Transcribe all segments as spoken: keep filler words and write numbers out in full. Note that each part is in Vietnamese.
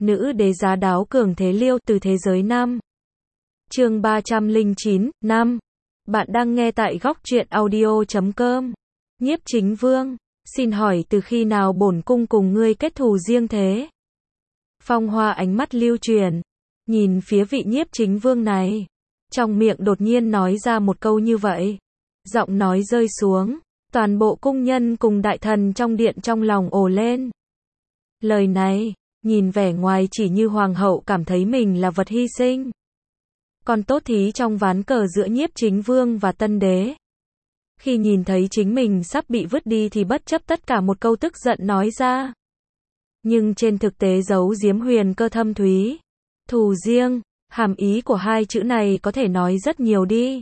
nữ đế giá đáo cường thế liêu từ thế giới năm. Chương ba trăm lẻ chín, năm. Bạn đang nghe tại góc truyện audio chấm com. Nhiếp Chính Vương, xin hỏi từ khi nào bổn cung cùng ngươi kết thù riêng thế? Phong Hoa ánh mắt lưu chuyển, nhìn phía vị Nhiếp Chính Vương này, trong miệng đột nhiên nói ra một câu như vậy. Giọng nói rơi xuống, toàn bộ cung nhân cùng đại thần trong điện trong lòng ồ lên. Lời này, nhìn vẻ ngoài chỉ như hoàng hậu cảm thấy mình là vật hy sinh. Còn tốt thí trong ván cờ giữa Nhiếp Chính Vương và Tân Đế. Khi nhìn thấy chính mình sắp bị vứt đi thì bất chấp tất cả một câu tức giận nói ra. Nhưng trên thực tế giấu giếm huyền cơ thâm thúy. Thù riêng, hàm ý của hai chữ này có thể nói rất nhiều đi.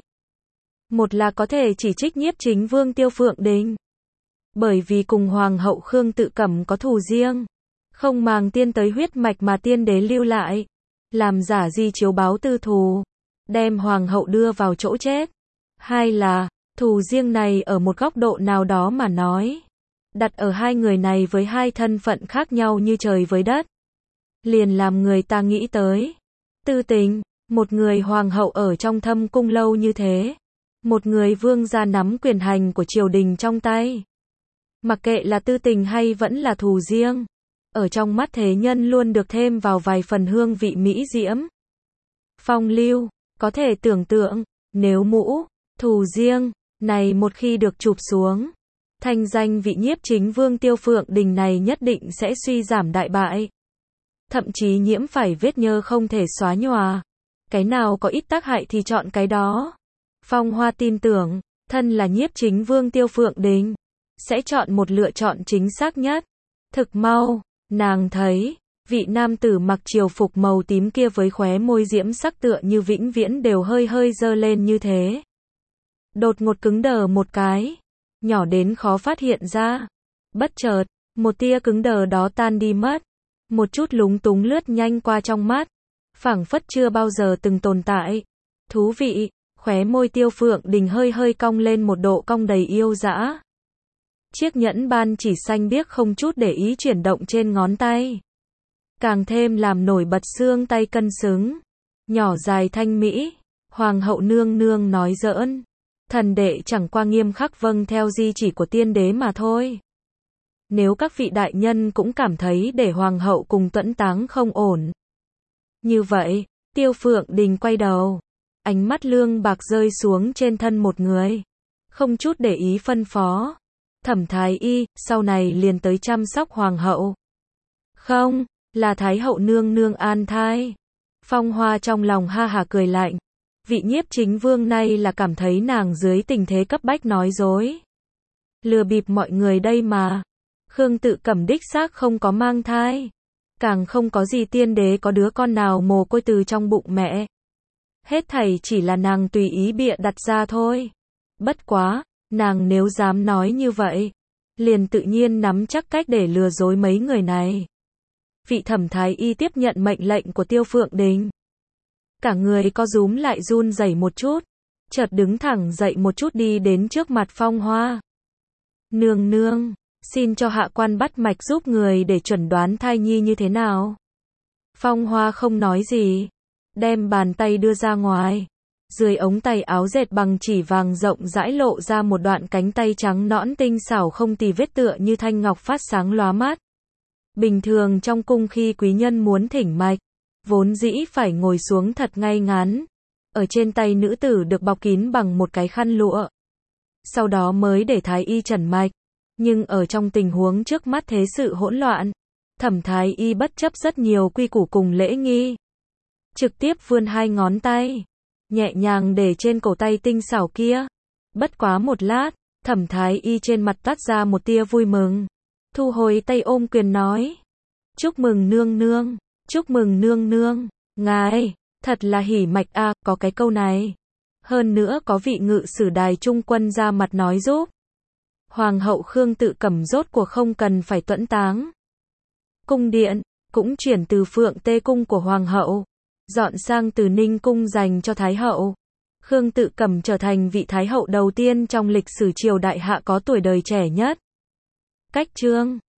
Một là có thể chỉ trích Nhiếp Chính Vương Tiêu Phượng Đình. Bởi vì cùng Hoàng hậu Khương Tự Cẩm có thù riêng. Không màng tiên tới huyết mạch mà tiên đế lưu lại. Làm giả di chiếu báo tư thù. Đem Hoàng hậu đưa vào chỗ chết. Hai là, thù riêng này ở một góc độ nào đó mà nói. Đặt ở hai người này với hai thân phận khác nhau như trời với đất. Liền làm người ta nghĩ tới. Tư Tình, một người hoàng hậu ở trong thâm cung lâu như thế. Một người vương gia nắm quyền hành của triều đình trong tay. Mặc kệ là tư tình hay vẫn là thù riêng. Ở trong mắt thế nhân luôn được thêm vào vài phần hương vị mỹ diễm. Phong lưu, có thể tưởng tượng, nếu mũ, thù riêng, này một khi được chụp xuống. Thanh danh vị Nhiếp Chính Vương Tiêu Phượng Đình này nhất định sẽ suy giảm đại bại. Thậm chí nhiễm phải vết nhơ không thể xóa nhòa. Cái nào có ít tác hại thì chọn cái đó. Phong Hoa tin tưởng, thân là Nhiếp Chính Vương Tiêu Phượng Đình, sẽ chọn một lựa chọn chính xác nhất. Thực mau, nàng thấy, vị nam tử mặc triều phục màu tím kia với khóe môi diễm sắc tựa như vĩnh viễn đều hơi hơi dơ lên như thế. Đột ngột cứng đờ một cái, nhỏ đến khó phát hiện ra. Bất chợt, một tia cứng đờ đó tan đi mất. Một chút lúng túng lướt nhanh qua trong mắt. Phảng phất chưa bao giờ từng tồn tại. Thú vị, khóe môi Tiêu Phượng Đình hơi hơi cong lên một độ cong đầy yêu dã. Chiếc nhẫn ban chỉ xanh biếc không chút để ý chuyển động trên ngón tay. Càng thêm làm nổi bật xương tay cân xứng. Nhỏ dài thanh mỹ. Hoàng hậu nương nương nói giỡn. Thần đệ chẳng qua nghiêm khắc vâng theo di chỉ của tiên đế mà thôi. Nếu các vị đại nhân cũng cảm thấy để hoàng hậu cùng Tuẫn Táng không ổn. Như vậy, Tiêu Phượng Đình quay đầu. Ánh mắt lương bạc rơi xuống trên thân một người. Không chút để ý phân phó. Thẩm Thái Y, sau này liền tới chăm sóc hoàng hậu. Không, là Thái hậu nương nương an thai. Phong Hoa trong lòng ha hả cười lạnh. Vị Nhiếp Chính Vương này là cảm thấy nàng dưới tình thế cấp bách nói dối. Lừa bịp mọi người đây mà. Khương Tự Cẩm đích xác không có mang thai. Càng không có gì tiên đế có đứa con nào mồ côi từ trong bụng mẹ. Hết thảy chỉ là nàng tùy ý bịa đặt ra thôi. Bất quá, nàng nếu dám nói như vậy, liền tự nhiên nắm chắc cách để lừa dối mấy người này. Vị Thẩm Thái Y tiếp nhận mệnh lệnh của Tiêu Phượng Đình. Cả người co rúm lại run rẩy một chút, chợt đứng thẳng dậy một chút đi đến trước mặt Phong Hoa. Nương nương, xin cho hạ quan bắt mạch giúp người để chuẩn đoán thai nhi như thế nào. Phong Hoa không nói gì, đem bàn tay đưa ra ngoài. Dưới ống tay áo dệt bằng chỉ vàng rộng rãi lộ ra một đoạn cánh tay trắng nõn tinh xảo không tì vết tựa như thanh ngọc phát sáng lóa mắt. Bình thường trong cung khi quý nhân muốn thỉnh mạch, vốn dĩ phải ngồi xuống thật ngay ngắn. Ở trên tay nữ tử được bọc kín bằng một cái khăn lụa. Sau đó mới để Thái Y trần mạch. Nhưng ở trong tình huống trước mắt thế sự hỗn loạn, Thẩm Thái Y bất chấp rất nhiều quy củ cùng lễ nghi. Trực tiếp vươn hai ngón tay, nhẹ nhàng để trên cổ tay tinh xảo kia. Bất quá một lát, Thẩm Thái Y trên mặt toát ra một tia vui mừng. Thu hồi tay ôm quyền nói. Chúc mừng nương nương, chúc mừng nương nương, ngài, thật là hỉ mạch a, à, có cái câu này. Hơn nữa có vị ngự sử đài trung quân ra mặt nói giúp. Hoàng hậu Khương Tự Cẩm rốt cuộc không cần phải Tuẫn Táng. Cung điện, cũng chuyển từ Phượng Tê Cung của Hoàng hậu, dọn sang Từ Ninh Cung dành cho Thái hậu. Khương Tự Cẩm trở thành vị Thái hậu đầu tiên trong lịch sử triều đại hạ có tuổi đời trẻ nhất. Cách chương